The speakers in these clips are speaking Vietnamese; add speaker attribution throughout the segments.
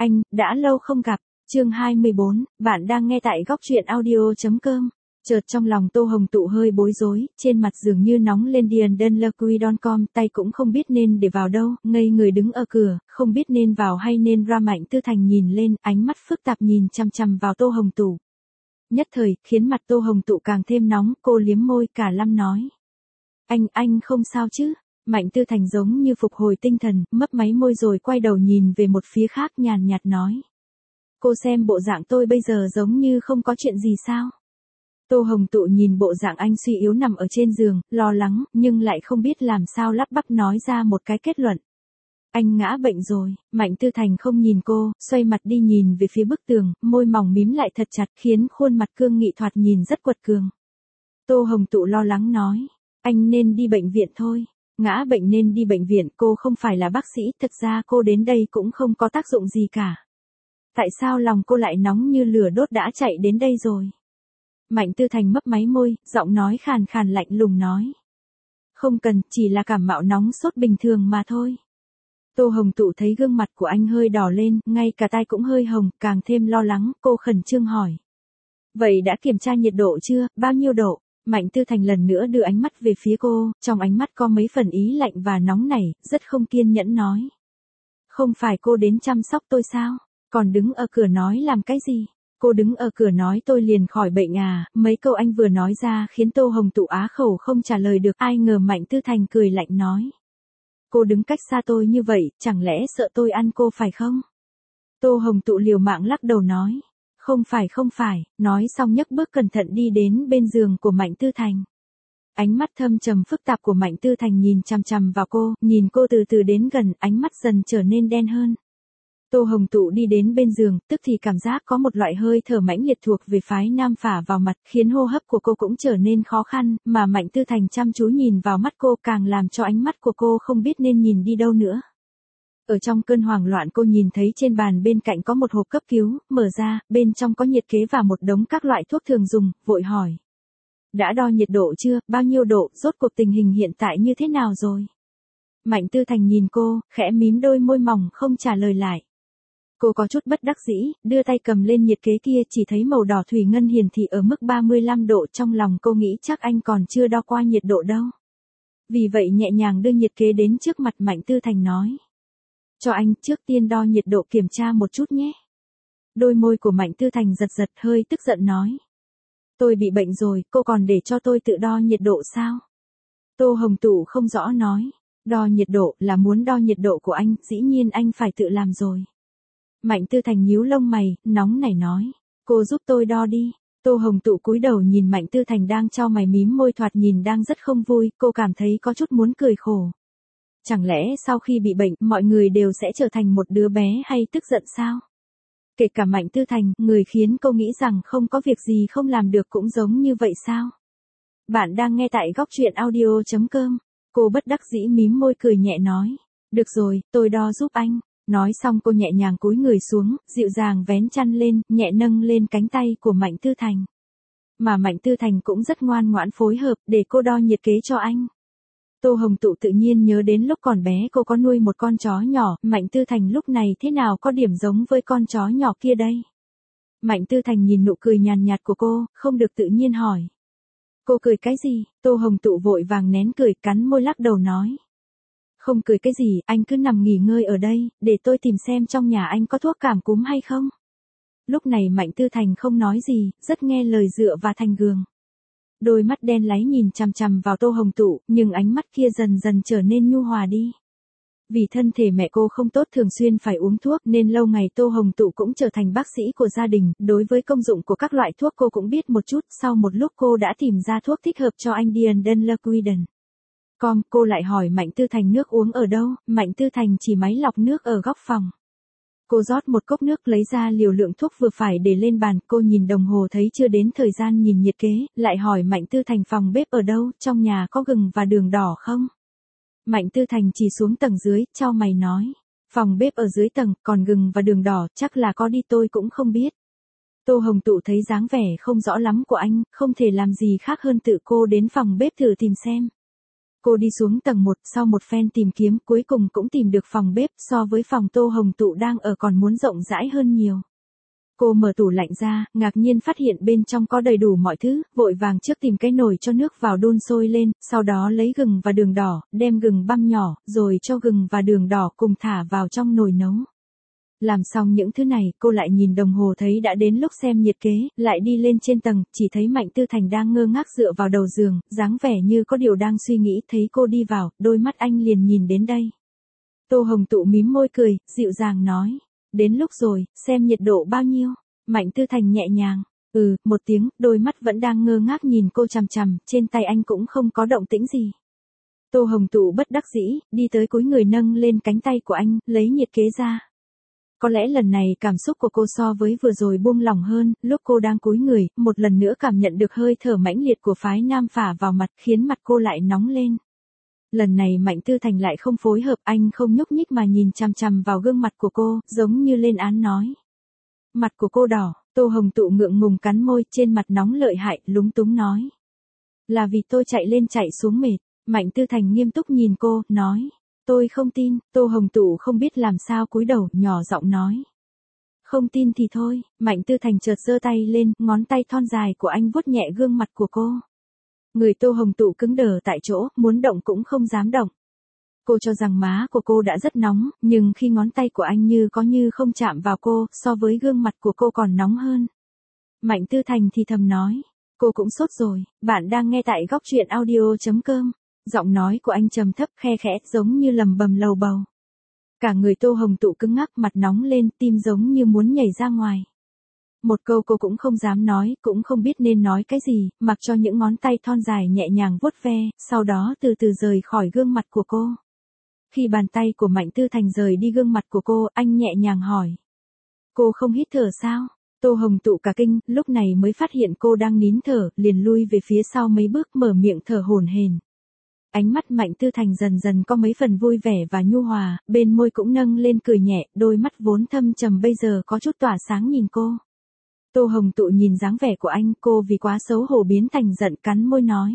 Speaker 1: Anh, đã lâu không gặp. Chương 24, bạn đang nghe tại góc truyện audio.com. Chợt trong lòng Tô Hồng Tụ hơi bối rối, trên mặt dường như nóng lên DianDenLaCui.com, tay cũng không biết nên để vào đâu, ngây người đứng ở cửa, không biết nên vào hay nên ra. Mạnh Tư Thành nhìn lên, ánh mắt phức tạp nhìn chằm chằm vào Tô Hồng Tụ. Nhất thời, khiến mặt Tô Hồng Tụ càng thêm nóng, cô liếm môi cả lăm nói. Anh không sao chứ? Mạnh Tư Thành giống như phục hồi tinh thần, mấp máy môi rồi quay đầu nhìn về một phía khác nhàn nhạt nói. Cô xem bộ dạng tôi bây giờ giống như không có chuyện gì sao? Tô Hồng Tụ nhìn bộ dạng anh suy yếu nằm ở trên giường, lo lắng, nhưng lại không biết làm sao lắp bắp nói ra một cái kết luận. Anh ngã bệnh rồi. Mạnh Tư Thành không nhìn cô, xoay mặt đi nhìn về phía bức tường, môi mỏng mím lại thật chặt khiến khuôn mặt cương nghị thoạt nhìn rất quật cường. Tô Hồng Tụ lo lắng nói, anh nên đi bệnh viện thôi. Ngã bệnh nên đi bệnh viện, cô không phải là bác sĩ, thực ra cô đến đây cũng không có tác dụng gì cả. Tại sao lòng cô lại nóng như lửa đốt đã chạy đến đây rồi? Mạnh Tư Thành mấp máy môi, giọng nói khàn khàn lạnh lùng nói. Không cần, chỉ là cảm mạo nóng sốt bình thường mà thôi. Tô Hồng Tụ thấy gương mặt của anh hơi đỏ lên, ngay cả tai cũng hơi hồng, càng thêm lo lắng, cô khẩn trương hỏi. Vậy đã kiểm tra nhiệt độ chưa, bao nhiêu độ? Mạnh Tư Thành lần nữa đưa ánh mắt về phía cô, trong ánh mắt có mấy phần ý lạnh và nóng nảy, rất không kiên nhẫn nói. Không phải cô đến chăm sóc tôi sao? Còn đứng ở cửa nói làm cái gì? Cô đứng ở cửa nói tôi liền khỏi bệnh à? Mấy câu anh vừa nói ra khiến Tô Hồng Tụ á khẩu không trả lời được, ai ngờ Mạnh Tư Thành cười lạnh nói. Cô đứng cách xa tôi như vậy, chẳng lẽ sợ tôi ăn cô phải không? Tô Hồng Tụ liều mạng lắc đầu nói. Không phải, nói xong nhấc bước cẩn thận đi đến bên giường của Mạnh Tư Thành. Ánh mắt thâm trầm phức tạp của Mạnh Tư Thành nhìn chằm chằm vào cô, nhìn cô từ từ đến gần, ánh mắt dần trở nên đen hơn. Tô Hồng Tụ đi đến bên giường, tức thì cảm giác có một loại hơi thở mãnh liệt thuộc về phái nam phả vào mặt, khiến hô hấp của cô cũng trở nên khó khăn, mà Mạnh Tư Thành chăm chú nhìn vào mắt cô càng làm cho ánh mắt của cô không biết nên nhìn đi đâu nữa. Ở trong cơn hoảng loạn cô nhìn thấy trên bàn bên cạnh có một hộp cấp cứu, mở ra, bên trong có nhiệt kế và một đống các loại thuốc thường dùng, vội hỏi. Đã đo nhiệt độ chưa, bao nhiêu độ, rốt cuộc tình hình hiện tại như thế nào rồi? Mạnh Tư Thành nhìn cô, khẽ mím đôi môi mỏng không trả lời lại. Cô có chút bất đắc dĩ, đưa tay cầm lên nhiệt kế kia chỉ thấy màu đỏ thủy ngân hiển thị ở mức 35 độ, trong lòng cô nghĩ chắc anh còn chưa đo qua nhiệt độ đâu. Vì vậy nhẹ nhàng đưa nhiệt kế đến trước mặt Mạnh Tư Thành nói. Cho anh trước tiên đo nhiệt độ kiểm tra một chút nhé. Đôi môi của Mạnh Tư Thành giật giật hơi tức giận nói. Tôi bị bệnh rồi, cô còn để cho tôi tự đo nhiệt độ sao? Tô Hồng Tụ không rõ nói. Đo nhiệt độ là muốn đo nhiệt độ của anh, dĩ nhiên anh phải tự làm rồi. Mạnh Tư Thành nhíu lông mày, nóng nảy nói. Cô giúp tôi đo đi. Tô Hồng Tụ cúi đầu nhìn Mạnh Tư Thành đang chau mày mím môi thoạt nhìn đang rất không vui, cô cảm thấy có chút muốn cười khổ. Chẳng lẽ sau khi bị bệnh, mọi người đều sẽ trở thành một đứa bé hay tức giận sao? Kể cả Mạnh Tư Thành, người khiến cô nghĩ rằng không có việc gì không làm được cũng giống như vậy sao? Bạn đang nghe tại góc truyện audio.com. Cô bất đắc dĩ mím môi cười nhẹ nói. Được rồi, tôi đo giúp anh. Nói xong cô nhẹ nhàng cúi người xuống, dịu dàng vén chăn lên, nhẹ nâng lên cánh tay của Mạnh Tư Thành. Mà Mạnh Tư Thành cũng rất ngoan ngoãn phối hợp để cô đo nhiệt kế cho anh. Tô Hồng Tụ tự nhiên nhớ đến lúc còn bé cô có nuôi một con chó nhỏ, Mạnh Tư Thành lúc này thế nào có điểm giống với con chó nhỏ kia đây? Mạnh Tư Thành nhìn nụ cười nhàn nhạt của cô, không được tự nhiên hỏi. Cô cười cái gì? Tô Hồng Tụ vội vàng nén cười, cắn môi lắc đầu nói. Không cười cái gì, anh cứ nằm nghỉ ngơi ở đây, để tôi tìm xem trong nhà anh có thuốc cảm cúm hay không. Lúc này Mạnh Tư Thành không nói gì, rất nghe lời dựa vào thành giường. Đôi mắt đen láy nhìn chằm chằm vào Tô Hồng Tụ, nhưng ánh mắt kia dần dần trở nên nhu hòa đi. Vì thân thể mẹ cô không tốt thường xuyên phải uống thuốc nên lâu ngày Tô Hồng Tụ cũng trở thành bác sĩ của gia đình, đối với công dụng của các loại thuốc cô cũng biết một chút, sau một lúc cô đã tìm ra thuốc thích hợp cho anh DianDenLaCui. Cô lại hỏi Mạnh Tư Thành nước uống ở đâu, Mạnh Tư Thành chỉ máy lọc nước ở góc phòng. Cô rót một cốc nước lấy ra liều lượng thuốc vừa phải để lên bàn, cô nhìn đồng hồ thấy chưa đến thời gian nhìn nhiệt kế, lại hỏi Mạnh Tư Thành phòng bếp ở đâu, trong nhà có gừng và đường đỏ không? Mạnh Tư Thành chỉ xuống tầng dưới, chau mày nói. Phòng bếp ở dưới tầng, còn gừng và đường đỏ, chắc là có đi tôi cũng không biết. Tô Hồng Tụ thấy dáng vẻ không rõ lắm của anh, không thể làm gì khác hơn tự cô đến phòng bếp thử tìm xem. Cô đi xuống tầng 1, sau một phen tìm kiếm cuối cùng cũng tìm được phòng bếp, so với phòng Tô Hồng Tụ đang ở còn muốn rộng rãi hơn nhiều. Cô mở tủ lạnh ra, ngạc nhiên phát hiện bên trong có đầy đủ mọi thứ, vội vàng trước tìm cái nồi cho nước vào đun sôi lên, sau đó lấy gừng và đường đỏ, đem gừng băm nhỏ, rồi cho gừng và đường đỏ cùng thả vào trong nồi nấu. Làm xong những thứ này, cô lại nhìn đồng hồ thấy đã đến lúc xem nhiệt kế, lại đi lên trên tầng, chỉ thấy Mạnh Tư Thành đang ngơ ngác dựa vào đầu giường, dáng vẻ như có điều đang suy nghĩ, thấy cô đi vào, đôi mắt anh liền nhìn đến đây. Tô Hồng Tụ mím môi cười, dịu dàng nói, đến lúc rồi, xem nhiệt độ bao nhiêu. Mạnh Tư Thành nhẹ nhàng, một tiếng, đôi mắt vẫn đang ngơ ngác nhìn cô chằm chằm, trên tay anh cũng không có động tĩnh gì. Tô Hồng Tụ bất đắc dĩ, đi tới cúi người nâng lên cánh tay của anh, lấy nhiệt kế ra. Có lẽ lần này cảm xúc của cô so với vừa rồi buông lỏng hơn, lúc cô đang cúi người, một lần nữa cảm nhận được hơi thở mãnh liệt của phái nam phả vào mặt khiến mặt cô lại nóng lên. Lần này Mạnh Tư Thành lại không phối hợp, anh không nhúc nhích mà nhìn chằm chằm vào gương mặt của cô, giống như lên án nói. Mặt của cô đỏ, Tô Hồng Tụ ngượng ngùng cắn môi, trên mặt nóng lợi hại, lúng túng nói. Là vì tôi chạy lên chạy xuống mệt. Mạnh Tư Thành nghiêm túc nhìn cô, nói. Tôi không tin. Tô Hồng Tụ không biết làm sao cúi đầu, nhỏ giọng nói. Không tin thì thôi. Mạnh Tư Thành chợt giơ tay lên, ngón tay thon dài của anh vuốt nhẹ gương mặt của cô. Người Tô Hồng Tụ cứng đờ tại chỗ, muốn động cũng không dám động. Cô cho rằng má của cô đã rất nóng, nhưng khi ngón tay của anh như có như không chạm vào cô, so với gương mặt của cô còn nóng hơn. Mạnh Tư Thành thì thầm nói, cô cũng sốt rồi, bạn đang nghe tại góc truyện audio.com. Giọng nói của anh trầm thấp khe khẽ, giống như lầm bầm lầu bầu. Cả người Tô Hồng Tụ cứng ngắc, mặt nóng lên, tim giống như muốn nhảy ra ngoài. Một câu cô cũng không dám nói, cũng không biết nên nói cái gì, mặc cho những ngón tay thon dài nhẹ nhàng vuốt ve, sau đó từ từ rời khỏi gương mặt của cô. Khi bàn tay của Mạnh Tư Thành rời đi gương mặt của cô, anh nhẹ nhàng hỏi. Cô không hít thở sao? Tô Hồng Tụ cả kinh, lúc này mới phát hiện cô đang nín thở, liền lui về phía sau mấy bước mở miệng thở hổn hển. Ánh mắt Mạnh Tư Thành dần dần có mấy phần vui vẻ và nhu hòa, bên môi cũng nâng lên cười nhẹ, đôi mắt vốn thâm trầm bây giờ có chút tỏa sáng nhìn cô. Tô Hồng Tụ nhìn dáng vẻ của anh, cô vì quá xấu hổ biến thành giận, cắn môi nói.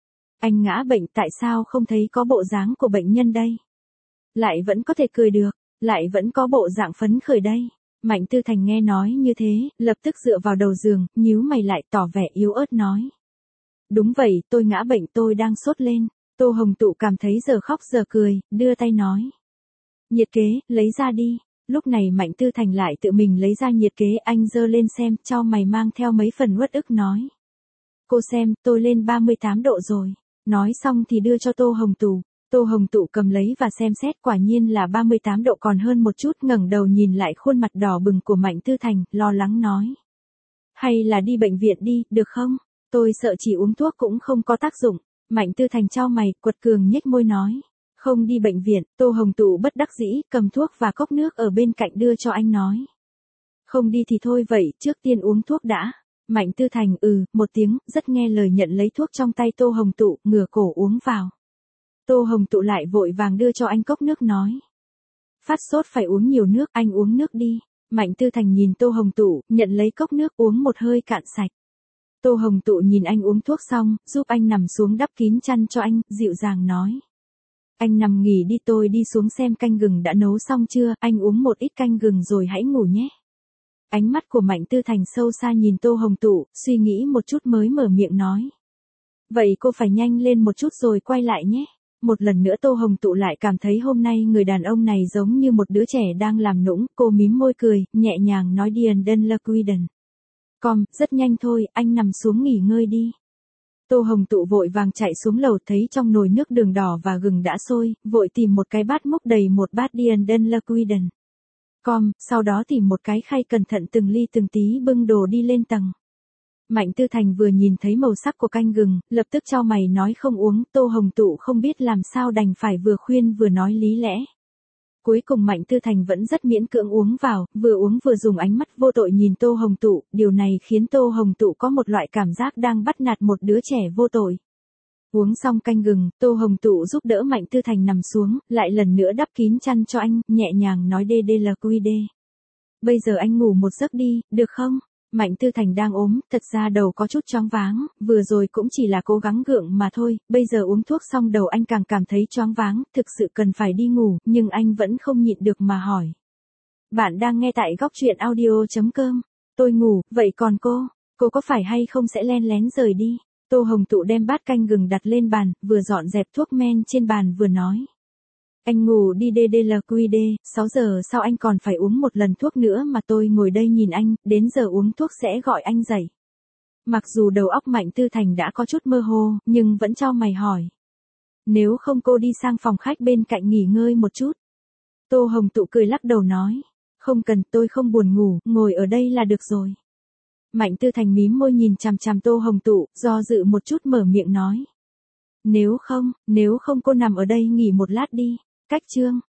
Speaker 1: Anh ngã bệnh, tại sao không thấy có bộ dáng của bệnh nhân đây? Lại vẫn có thể cười được, lại vẫn có bộ dạng phấn khởi đây. Mạnh Tư Thành nghe nói như thế, lập tức dựa vào đầu giường, nhíu mày lại tỏ vẻ yếu ớt nói. Đúng vậy, tôi ngã bệnh, tôi đang sốt lên. Tô Hồng Tụ cảm thấy giờ khóc giờ cười, đưa tay nói. Nhiệt kế, lấy ra đi. Lúc này Mạnh Tư Thành lại tự mình lấy ra nhiệt kế, anh giơ lên xem, chau mày mang theo mấy phần uất ức nói. Cô xem, tôi lên 38 độ rồi. Nói xong thì đưa cho Tô Hồng Tụ. Tô Hồng Tụ cầm lấy và xem xét, quả nhiên là 38 độ còn hơn một chút, ngẩng đầu nhìn lại khuôn mặt đỏ bừng của Mạnh Tư Thành, lo lắng nói. Hay là đi bệnh viện đi, được không? Tôi sợ chỉ uống thuốc cũng không có tác dụng. Mạnh Tư Thành chau mày, quật cường nhếch môi nói. Không đi bệnh viện. Tô Hồng Tụ bất đắc dĩ, cầm thuốc và cốc nước ở bên cạnh đưa cho anh nói. Không đi thì thôi vậy, trước tiên uống thuốc đã. Mạnh Tư Thành một tiếng, rất nghe lời nhận lấy thuốc trong tay Tô Hồng Tụ, ngửa cổ uống vào. Tô Hồng Tụ lại vội vàng đưa cho anh cốc nước nói. Phát sốt phải uống nhiều nước, anh uống nước đi. Mạnh Tư Thành nhìn Tô Hồng Tụ, nhận lấy cốc nước uống một hơi cạn sạch. Tô Hồng Tụ nhìn anh uống thuốc xong, giúp anh nằm xuống đắp kín chăn cho anh, dịu dàng nói. Anh nằm nghỉ đi, tôi đi xuống xem canh gừng đã nấu xong chưa, anh uống một ít canh gừng rồi hãy ngủ nhé. Ánh mắt của Mạnh Tư Thành sâu xa nhìn Tô Hồng Tụ, suy nghĩ một chút mới mở miệng nói. Vậy cô phải nhanh lên một chút rồi quay lại nhé. Một lần nữa Tô Hồng Tụ lại cảm thấy hôm nay người đàn ông này giống như một đứa trẻ đang làm nũng, cô mím môi cười, nhẹ nhàng nói Điền Đơn La Quiden. Rất nhanh thôi, anh nằm xuống nghỉ ngơi đi. Tô Hồng Tụ vội vàng chạy xuống lầu, thấy trong nồi nước đường đỏ và gừng đã sôi, vội tìm một cái bát múc đầy một bát Điền Đơn La Quiden. Sau đó tìm một cái khay cẩn thận từng ly từng tí bưng đồ đi lên tầng. Mạnh Tư Thành vừa nhìn thấy màu sắc của canh gừng, lập tức chau mày nói không uống, Tô Hồng Tụ không biết làm sao đành phải vừa khuyên vừa nói lý lẽ. Cuối cùng Mạnh Tư Thành vẫn rất miễn cưỡng uống vào, vừa uống vừa dùng ánh mắt vô tội nhìn Tô Hồng Tụ, điều này khiến Tô Hồng Tụ có một loại cảm giác đang bắt nạt một đứa trẻ vô tội. Uống xong canh gừng, Tô Hồng Tụ giúp đỡ Mạnh Tư Thành nằm xuống, lại lần nữa đắp kín chăn cho anh, nhẹ nhàng nói đê đê là quy đê. Bây giờ anh ngủ một giấc đi, được không? Mạnh Tư Thành đang ốm, thật ra đầu có chút choáng váng, vừa rồi cũng chỉ là cố gắng gượng mà thôi, bây giờ uống thuốc xong đầu anh càng cảm thấy choáng váng, thực sự cần phải đi ngủ, nhưng anh vẫn không nhịn được mà hỏi. Bạn đang nghe tại góc chuyện audio.com. Tôi ngủ, vậy còn cô có phải hay không sẽ len lén rời đi? Tô Hồng Tụ đem bát canh gừng đặt lên bàn, vừa dọn dẹp thuốc men trên bàn vừa nói. Anh ngủ đi DDLQD, 6 giờ sau anh còn phải uống một lần thuốc nữa mà tôi ngồi đây nhìn anh, đến giờ uống thuốc sẽ gọi anh dậy. Mặc dù đầu óc Mạnh Tư Thành đã có chút mơ hồ, nhưng vẫn chau mày hỏi. Nếu không cô đi sang phòng khách bên cạnh nghỉ ngơi một chút. Tô Hồng Tụ cười lắc đầu nói. Không cần, tôi không buồn ngủ, ngồi ở đây là được rồi. Mạnh Tư Thành mím môi nhìn chằm chằm Tô Hồng Tụ, do dự một chút mở miệng nói. Nếu không cô nằm ở đây nghỉ một lát đi. Cách chương